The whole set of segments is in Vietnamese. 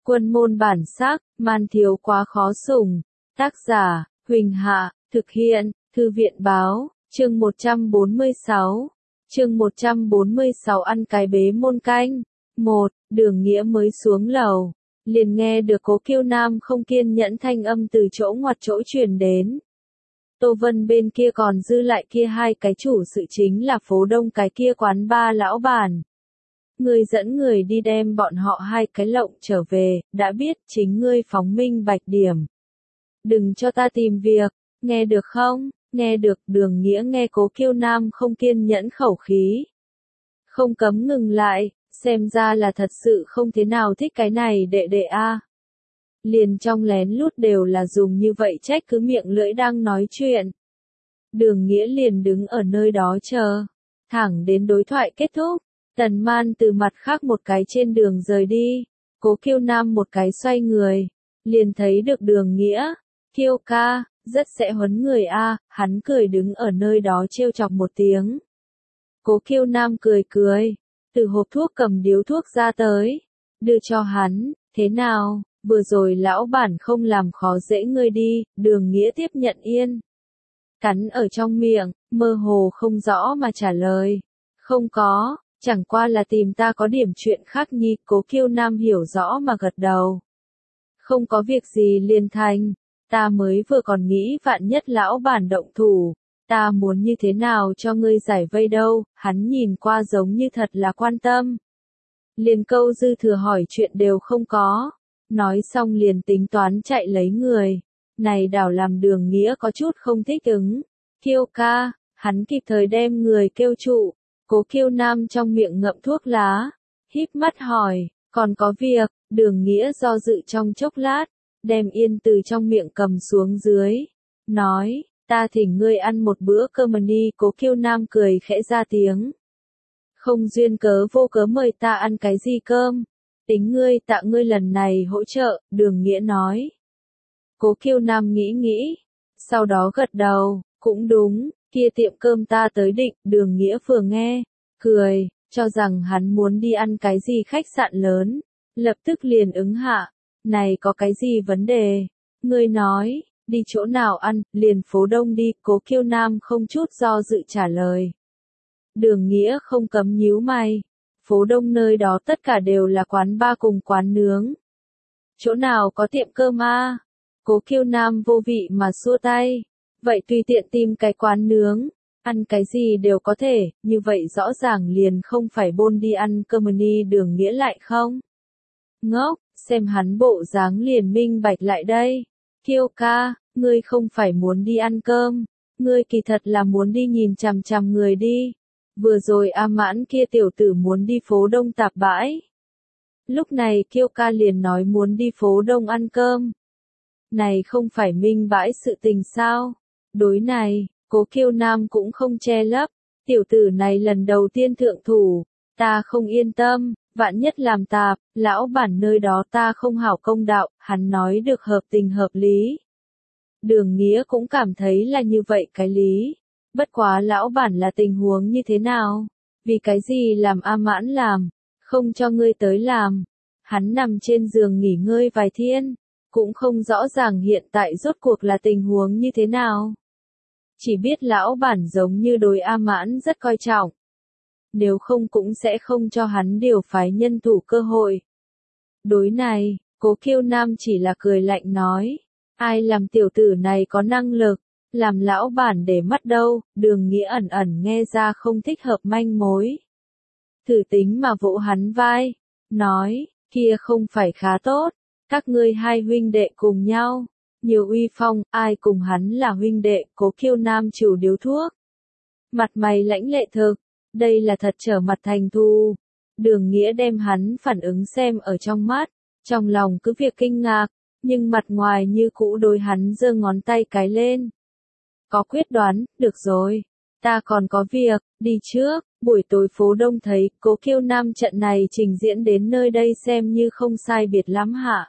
Quân môn bản sắc, man thiếu quá khó sủng. Tác giả, Huỳnh Hạ, thực hiện, Thư viện báo, chương 146. Chương 146 ăn cái bế môn canh. 1. Đường Nghĩa mới xuống lầu, liền nghe được Cố Kiêu Nam không kiên nhẫn thanh âm từ chỗ ngoặt chỗ truyền đến. Tô Vân bên kia còn dư lại kia hai cái chủ sự chính là phố đông cái kia quán ba lão bản. Ngươi dẫn người đi đem bọn họ hai cái lộng trở về, đã biết chính ngươi phóng minh bạch điểm. Đừng cho ta tìm việc, nghe được không? Nghe được. Đường Nghĩa nghe Cố Kiêu Nam không kiên nhẫn khẩu khí. Không cấm ngừng lại, xem ra là thật sự không thế nào thích cái này đệ đệ a. Liền trong lén lút đều là dùng như vậy trách cứ miệng lưỡi đang nói chuyện. Đường Nghĩa liền đứng ở nơi đó chờ, thẳng đến đối thoại kết thúc. Tần Man từ mặt khác một cái trên đường rời đi, Cố Kiêu Nam một cái xoay người, liền thấy được Đường Nghĩa. Kiêu ca, rất sẽ huấn người a. Hắn cười đứng ở nơi đó trêu chọc một tiếng. Cố Kiêu Nam cười cười, từ hộp thuốc cầm điếu thuốc ra tới, đưa cho hắn. Thế nào, vừa rồi lão bản không làm khó dễ ngươi đi? Đường Nghĩa tiếp nhận yên, cắn ở trong miệng, mơ hồ không rõ mà trả lời. Không có, chẳng qua là tìm ta có điểm chuyện khác nhi. Cố Kiêu Nam hiểu rõ mà gật đầu. Không có việc gì liền thành, ta mới vừa còn nghĩ vạn nhất lão bản động thủ, ta muốn như thế nào cho ngươi giải vây đâu. Hắn nhìn qua giống như thật là quan tâm. Liền câu dư thừa hỏi chuyện đều không có. Nói xong liền tính toán chạy lấy người. Này đảo làm Đường Nghĩa có chút không thích ứng. Kiêu ca, hắn kịp thời đem người kêu trụ. Cố Kiêu Nam trong miệng ngậm thuốc lá, híp mắt hỏi, còn có việc? Đường Nghĩa do dự trong chốc lát, đem yên từ trong miệng cầm xuống dưới, nói, ta thỉnh ngươi ăn một bữa cơm đi. Cố Kiêu Nam cười khẽ ra tiếng. Không duyên cớ vô cớ mời ta ăn cái gì cơm, tính ngươi tạ ngươi lần này hỗ trợ. Đường Nghĩa nói. Cố Kiêu Nam nghĩ nghĩ, sau đó gật đầu, cũng đúng, kia tiệm cơm ta tới định. Đường Nghĩa vừa nghe, cười, cho rằng hắn muốn đi ăn cái gì khách sạn lớn, lập tức liền ứng hạ. Này có cái gì vấn đề? Ngươi nói, đi chỗ nào ăn? Liền phố đông đi. Cố Kiêu Nam không chút do dự trả lời. Đường Nghĩa không cấm nhíu mày. Phố đông nơi đó tất cả đều là quán bar cùng quán nướng. Chỗ nào có tiệm cơm a? Cố Kiêu Nam vô vị mà xua tay. Vậy tùy tiện tìm cái quán nướng, ăn cái gì đều có thể, như vậy rõ ràng liền không phải bôn đi ăn cơm đi. Đường Nghĩa lại không ngốc, xem hắn bộ dáng liền minh bạch lại đây. Kiêu ca, ngươi không phải muốn đi ăn cơm, ngươi kỳ thật là muốn đi nhìn chằm chằm người đi. Vừa rồi A Mãn kia tiểu tử muốn đi phố đông tạp bãi. Lúc này Kiêu ca liền nói muốn đi phố đông ăn cơm. Này không phải minh bãi sự tình sao? Đối này, Cố Kiêu Nam cũng không che lấp. Tiểu tử này lần đầu tiên thượng thủ, ta không yên tâm, vạn nhất làm tạp, lão bản nơi đó ta không hảo công đạo. Hắn nói được hợp tình hợp lý. Đường Nghĩa cũng cảm thấy là như vậy cái lý. Bất quá lão bản là tình huống như thế nào? Vì cái gì làm A Mãn làm, không cho ngươi tới làm? Hắn nằm trên giường nghỉ ngơi vài thiên, cũng không rõ ràng hiện tại rốt cuộc là tình huống như thế nào. Chỉ biết lão bản giống như đối A Mãn rất coi trọng. Nếu không cũng sẽ không cho hắn điều phái nhân thủ cơ hội. Đối này, Cố Kiêu Nam chỉ là cười lạnh nói. Ai làm tiểu tử này có năng lực, làm lão bản để mắt đâu. Đường Nghĩa ẩn ẩn nghe ra không thích hợp manh mối. Thử tính mà vỗ hắn vai, nói, kia không phải khá tốt. Các ngươi hai huynh đệ cùng nhau, nhiều uy phong, ai cùng hắn là huynh đệ? Cố Kiêu Nam chịu điếu thuốc, mặt mày lãnh lệ thực, đây là thật trở mặt thành thù. Đường Nghĩa đem hắn phản ứng xem ở trong mắt, trong lòng cứ việc kinh ngạc, nhưng mặt ngoài như cũ đối hắn giơ ngón tay cái lên. Có quyết đoán, được rồi, ta còn có việc, đi trước. Buổi tối phố đông thấy Cố Kiêu Nam trận này trình diễn đến nơi đây xem như không sai biệt lắm hạ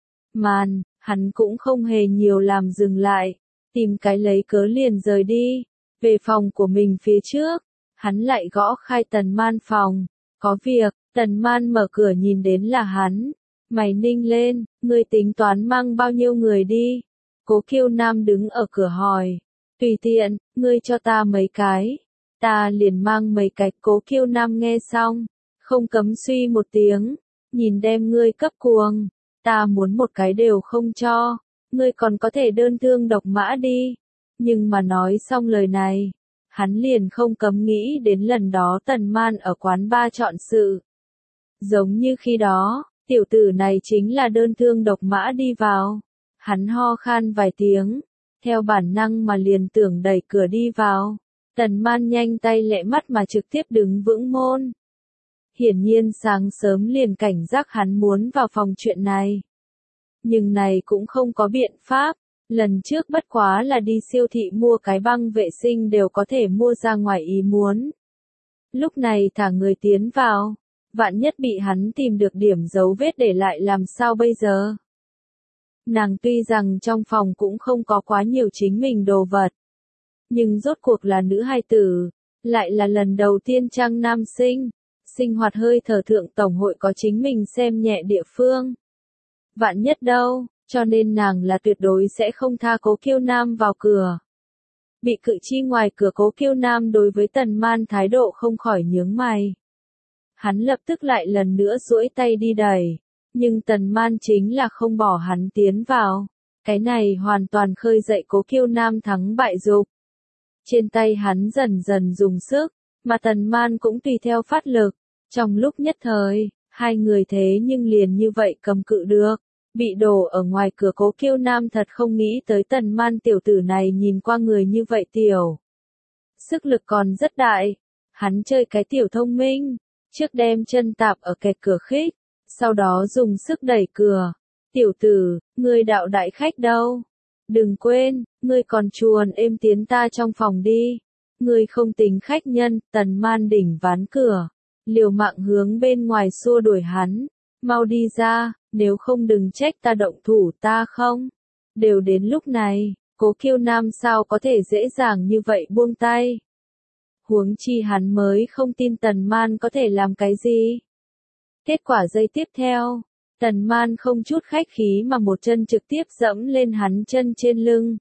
màn, hắn cũng không hề nhiều làm dừng lại, tìm cái lấy cớ liền rời đi. Về phòng của mình phía trước, hắn lại gõ khai Tần Man phòng. Có việc. Tần Man mở cửa nhìn đến là hắn, Mày ninh lên, ngươi tính toán mang bao nhiêu người đi? Cố Kiêu Nam đứng ở cửa hỏi. Tùy tiện, ngươi cho ta mấy cái. Ta liền mang mấy cái. Cố Kiêu Nam nghe xong, không cấm suy một tiếng. Nhìn đem ngươi cấp cuồng. Ta muốn một cái đều không cho. Ngươi còn có thể đơn thương độc mã đi. Nhưng mà nói xong lời này, hắn liền không cấm nghĩ đến lần đó Tần Man ở quán bar chọn sự. Giống như khi đó, tiểu tử này chính là đơn thương độc mã đi vào. Hắn ho khan vài tiếng, theo bản năng mà liền tưởng đẩy cửa đi vào. Tần Man nhanh tay lẹ mắt mà trực tiếp đứng vững môn. Hiển nhiên sáng sớm liền cảnh giác hắn muốn vào phòng chuyện này. Nhưng này cũng không có biện pháp. Lần trước bất quá là đi siêu thị mua cái băng vệ sinh đều có thể mua ra ngoài ý muốn. Lúc này thả người tiến vào, vạn nhất bị hắn tìm được điểm dấu vết để lại làm sao bây giờ? Nàng tuy rằng trong phòng cũng không có quá nhiều chính mình đồ vật, nhưng rốt cuộc là nữ hài tử, lại là lần đầu tiên trang nam sinh, sinh hoạt hơi thở thượng tổng hội có chính mình xem nhẹ địa phương. Vạn nhất đâu, cho nên nàng là tuyệt đối sẽ không tha Cố Kiêu Nam vào cửa. Bị cự chi ngoài cửa Cố Kiêu Nam đối với Tần Man thái độ không khỏi nhướng mày. Hắn lập tức lại lần nữa duỗi tay đi đẩy, nhưng Tần Man chính là không bỏ hắn tiến vào. Cái này hoàn toàn khơi dậy Cố Kiêu Nam thắng bại dục. Trên tay hắn dần dần dùng sức, mà Tần Man cũng tùy theo phát lực. Trong lúc nhất thời, hai người thế nhưng liền như vậy cầm cự được. Bị đổ ở ngoài cửa Cố Kiêu Nam thật không nghĩ tới Tần Man tiểu tử này nhìn qua người như vậy tiểu. Sức lực còn rất đại. Hắn chơi cái tiểu thông minh. Trước đem chân tạp ở kẹt cửa khích. Sau đó dùng sức đẩy cửa. Tiểu tử, ngươi đạo đại khách đâu? Đừng quên, ngươi còn chuồn êm tiến ta trong phòng đi. Ngươi không tính khách nhân. Tần Man đỉnh ván cửa. Liều mạng hướng bên ngoài xua đuổi hắn. Mau đi ra, nếu không đừng trách ta động thủ ta không. Đều đến lúc này, Cố Kiêu Nam sao có thể dễ dàng như vậy buông tay. Huống chi hắn mới không tin Tần Man có thể làm cái gì. Kết quả giây tiếp theo, Tần Man không chút khách khí mà một chân trực tiếp dẫm lên hắn chân trên lưng.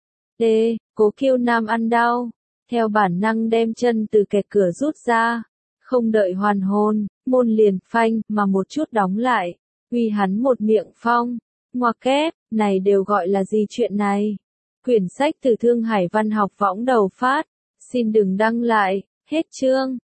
Cố Kiêu Nam ăn đau, theo bản năng đem chân từ kẹt cửa rút ra. Không đợi hoàn hồn, môn liền phanh mà một chút đóng lại, uy hắn một miệng phong. Ngoặc kép, này đều gọi là gì chuyện này? Quyển sách từ Thương Hải Văn học võng đầu phát, xin đừng đăng lại, hết chương.